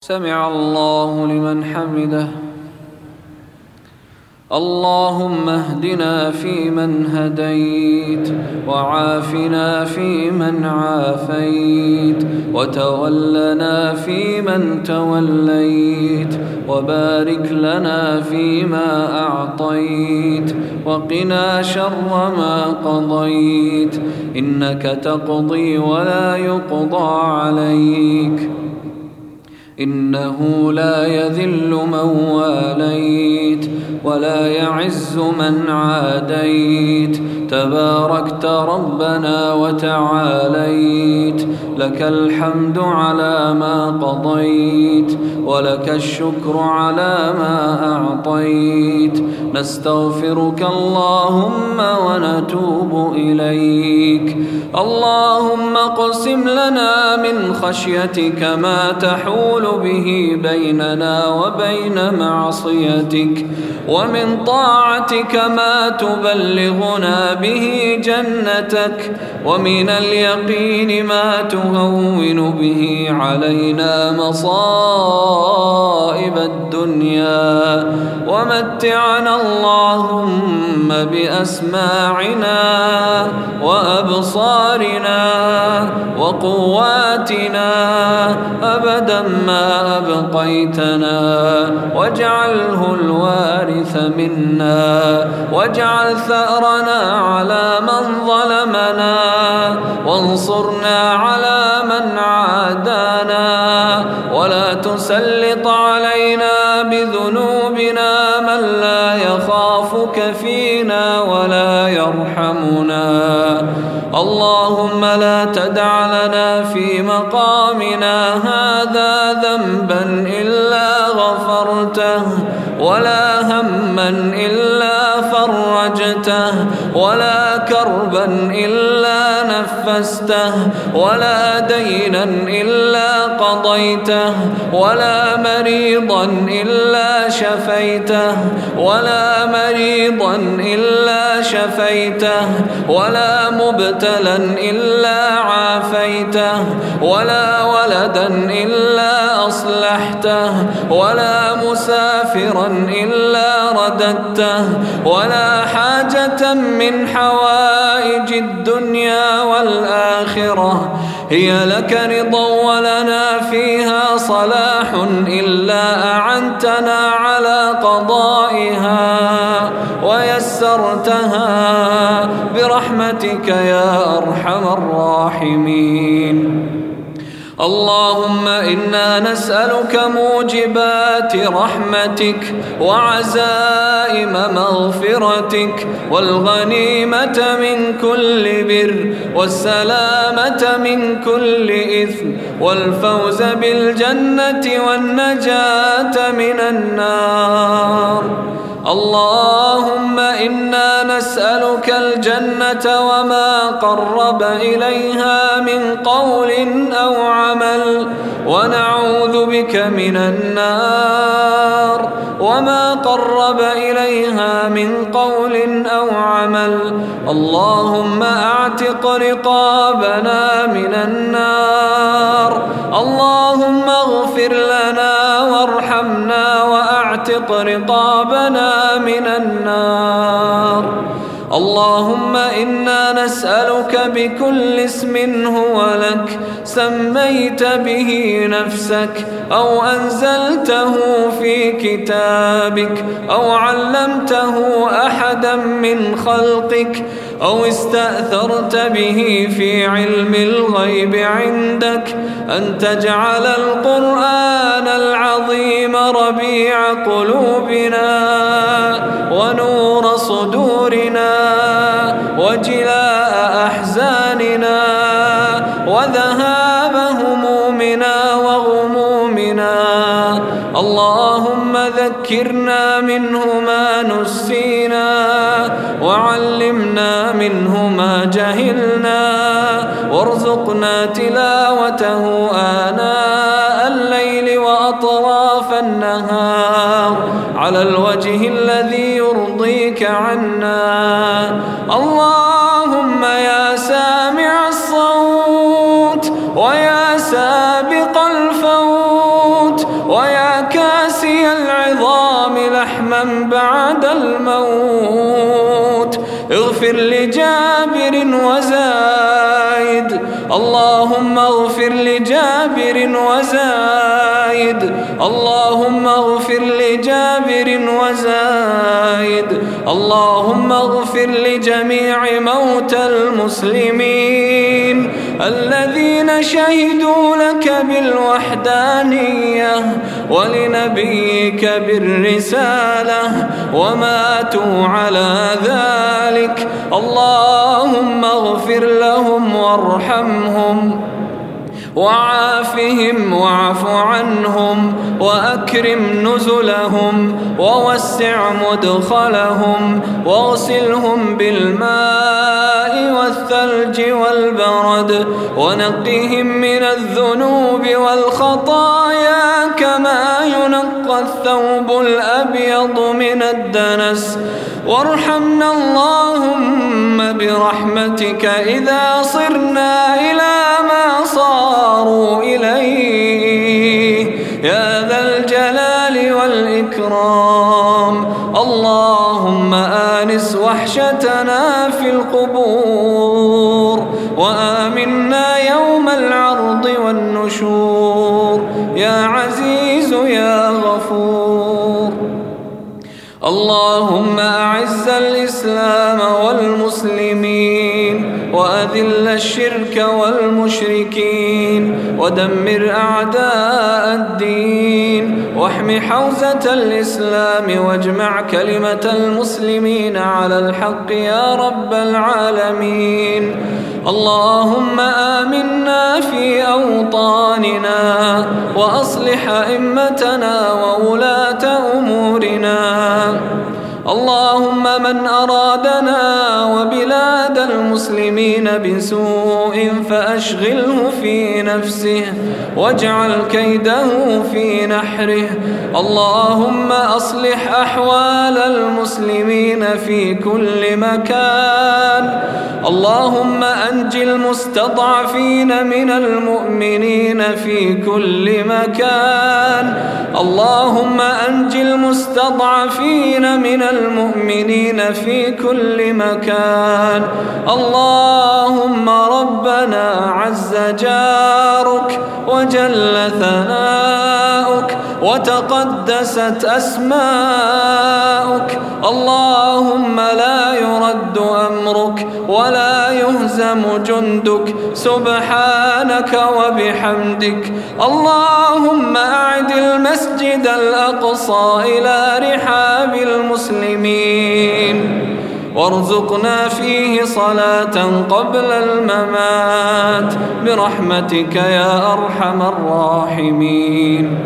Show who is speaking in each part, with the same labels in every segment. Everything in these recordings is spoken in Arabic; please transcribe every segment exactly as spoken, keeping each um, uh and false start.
Speaker 1: سمع الله لمن حمده. اللهم اهدنا فيمن هديت، وعافنا فيمن عافيت، وتولنا فيمن توليت، وبارك لنا فيما أعطيت، وقنا شر ما قضيت، إنك تقضي ولا يقضى عليك، إنه لا يذل من واليت ولا يعز من عاديت، تباركت ربنا وتعاليت، لك الحمد على ما قضيت، ولك الشكر على ما أعطيت، نستغفرك اللهم ونتوب إليك. اللهم اقسم لنا من خشيتك ما تحول به بيننا وبين معصيتك، ومن طاعتك ما تبلغنا به جنتك، ومن اليقين ما تهون به علينا مصائب الدنيا، ومتعنا اللهم بأسماعنا وأبصارنا وقواتنا أبدا ما أبقيتنا، واجعله الوارث منا، واجعل ثأرنا على من ظلمنا، وانصرنا على من عادانا، ولا تسلط علينا بذنوبنا من لا يخافك فينا ولا يرحمنا. اللهم لا تدع لنا في مقامنا هذا ذنبا إلا غفرته، ولا هما إلا فرجته، ولا كربا إلا نفسته، ولا دينا إلا قضيته، ولا مريضا إلا شفيته، ولا مريضا إلا شفيته، ولا مبتلا إلا عافيته، ولا ولدا إلا أصلحته، ولا مسافرا إلا رددته، ولا حاجة من حوائج الدنيا والآخرة هي لك رضا ولنا فيها صلاح إلا أعنتنا على قضائها ويسرتها برحمتك يا أرحم الراحمين. اللهم إنا نسألك موجبات رحمتك وعزائم مغفرتك، والغنيمة من كل بر، والسلامة من كل إثم، والفوز بالجنة والنجاة من النار. اللهم إنا نسألك الجنة وما قرب إليها من قول أو عمل، ونعوذ بك من النار وما قرب إليها من قول أو عمل. اللهم أعتق رقابنا من النار. اللهم اغفر لنا وارحمنا وأعتق رقابنا من النار. اللهم إنا نسألك بكل اسم هو لك سميت به نفسك، أو أنزلته في كتابك، أو علمته أحدا من خلقك، أو استأثرت به في علم الغيب عندك، أن تجعل القرآن العظيم ربيع قلوبنا ونور صدورنا وجلاء أحزاننا وذهاب همومنا وغمومنا. اللهم ذكرنا منه ما نسينا، وعلمنا منه ما جهلنا، وارزقنا تلاوته آناء الليل وأطراف النهار على الوجه الذي يرضيك عنا. اللهم يا سامع الصوت، ويا سابق الفوت، ويا كاسي العظام لحما بعد الموت اغفر لجابر وزايد اللهم اغفر لجابر وزايد اللهم اغفر لجابر وزايد اللهم اغفر لجميع موتى المسلمين الذين شهدوا لك بالوحدانية ولنبيك بالرسالة وماتوا على ذلك اللهم اغفر لهم وارحمهم وعافهم واعف عنهم وأكرم نزلهم ووسع مدخلهم واغسلهم بالماء والثلج والبرد ونقهم من الذنوب والخطايا كما ينقى الثوب الأبيض من الدنس وارحمنا اللهم برحمتك إذا صرنا إلى ما صاروا إليه يا ذا الجلال والإكرام اللهم آنس وحشتنا في القبور وآمنا يوم العرض والنشور يا عزيز يا غفور اللهم أعز الإسلام والمسلمين وأذل الشرك والمشركين ودمر أعداء الدين واحم حوزة الإسلام واجمع كلمة المسلمين على الحق يا رب العالمين اللهم آمنا في أوطاننا وأصلح أئمتنا وولاة أمورنا اللهم من أرادنا وبلاد المسلمين بسوء فأشغله في نفسه واجعل كيده في نحره اللهم أصلح أحوال المسلمين في كل مكان اللهم أنج المستضعفين من المؤمنين في كل مكان اللهم أنج المستضعفين من المؤمنين في كل مكان اللهم ربنا عز جارك وجل ثناؤك وتقدست أسماؤك اللهم لا يرد أمرك ولا يهزم جندك سبحانك وبحمدك اللهم أعد المسجد الأقصى إلى رحاب المسلمين وارزقنا فيه صلاة قبل الممات برحمتك يا أرحم الراحمين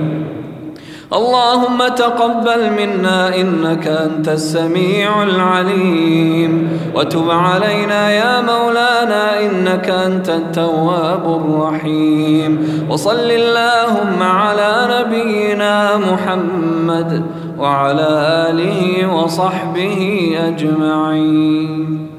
Speaker 1: اللهم تقبل منا إنك أنت السميع العليم وتب علينا يا مولانا إنك أنت التواب الرحيم وصل اللهم على نبينا محمد وعلى آله وصحبه أجمعين.